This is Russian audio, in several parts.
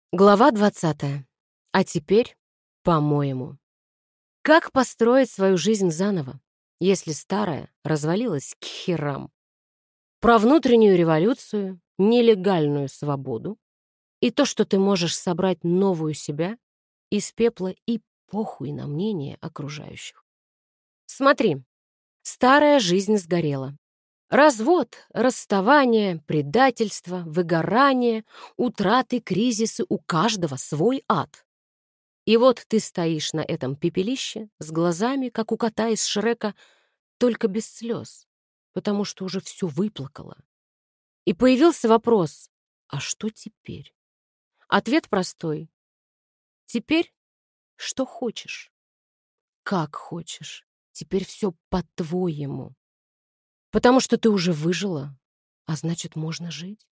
Глава 20. А теперь, по-моему. Как построить свою жизнь заново, если старая развалилась к херам? Про внутреннюю революцию, нелегальную свободу и то, что ты можешь собрать новую себя из пепла и похуй на мнение окружающих. Смотри, старая жизнь сгорела. Развод, расставание, предательство, выгорание, утраты, кризисы — у каждого свой ад. И вот ты стоишь на этом пепелище с глазами, как у кота из Шрека, только без слез, потому что уже все выплакало. И появился вопрос: а что теперь? Ответ простой. Теперь что хочешь, как хочешь. Теперь все по-твоему. Потому что ты уже выжила, а значит, можно жить.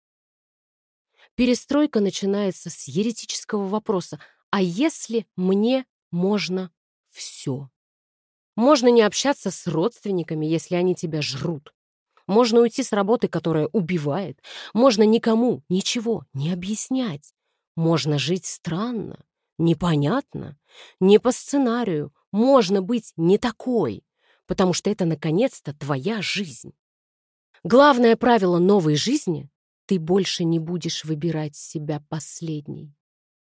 Перестройка начинается с еретического вопроса: а если мне можно все? Можно не общаться с родственниками, если они тебя жрут. Можно уйти с работы, которая убивает. Можно никому ничего не объяснять. Можно жить странно, непонятно, не по сценарию. Можно быть не такой, потому что это, наконец-то, твоя жизнь. Главное правило новой жизни — ты больше не будешь выбирать себя последней.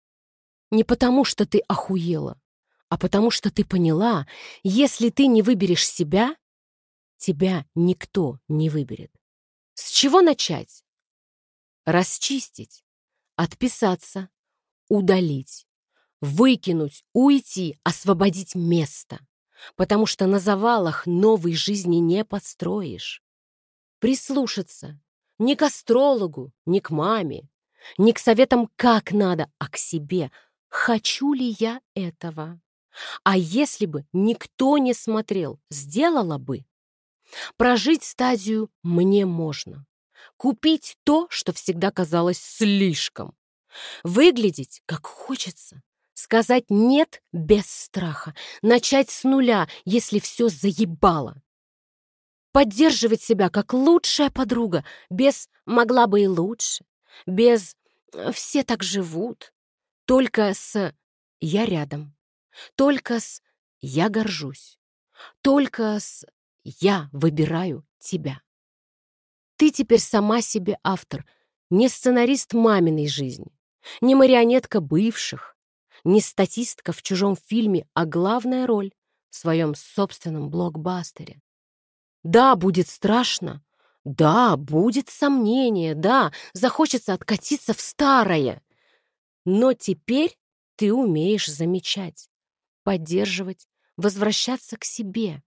Не потому, что ты охуела, а потому что ты поняла, если ты не выберешь себя, тебя никто не выберет. С чего начать? Расчистить, отписаться, удалить, выкинуть, уйти, освободить место. Потому что на завалах новой жизни не построишь. Прислушаться не к астрологу, не к маме, не к советам «как надо», а к себе. Хочу ли я этого? А если бы никто не смотрел, сделала бы? Прожить стадию «мне можно». Купить то, что всегда казалось слишком. Выглядеть, как хочется. Сказать «нет» без страха. Начать с нуля, если все заебало. Поддерживать себя как лучшая подруга, без «могла бы и лучше», без «все так живут», только с «я рядом», только с «я горжусь», только с «я выбираю тебя». Ты теперь сама себе автор, не сценарист маминой жизни, не марионетка бывших, не статистка в чужом фильме, а главная роль в своем собственном блокбастере. Да, будет страшно, да, будет сомнение, да, захочется откатиться в старое. Но теперь ты умеешь замечать, поддерживать, возвращаться к себе.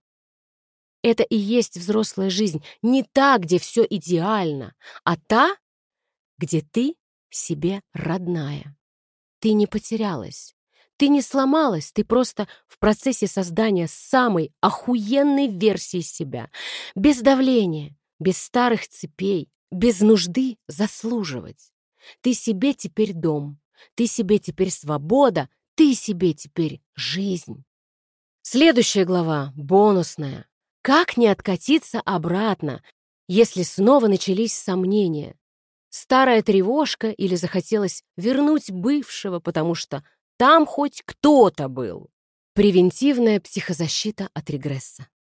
Это и есть взрослая жизнь, не та, где все идеально, а та, где ты себе родная. Ты не потерялась, ты не сломалась, ты просто в процессе создания самой охуенной версии себя, без давления, без старых цепей, без нужды заслуживать. Ты себе теперь дом, ты себе теперь свобода, ты себе теперь жизнь. Следующая глава, бонусная. Как не откатиться обратно, если снова начались сомнения? Старая тревожка или захотелось вернуть бывшего, потому что там хоть кто-то был? Превентивная психозащита от регресса.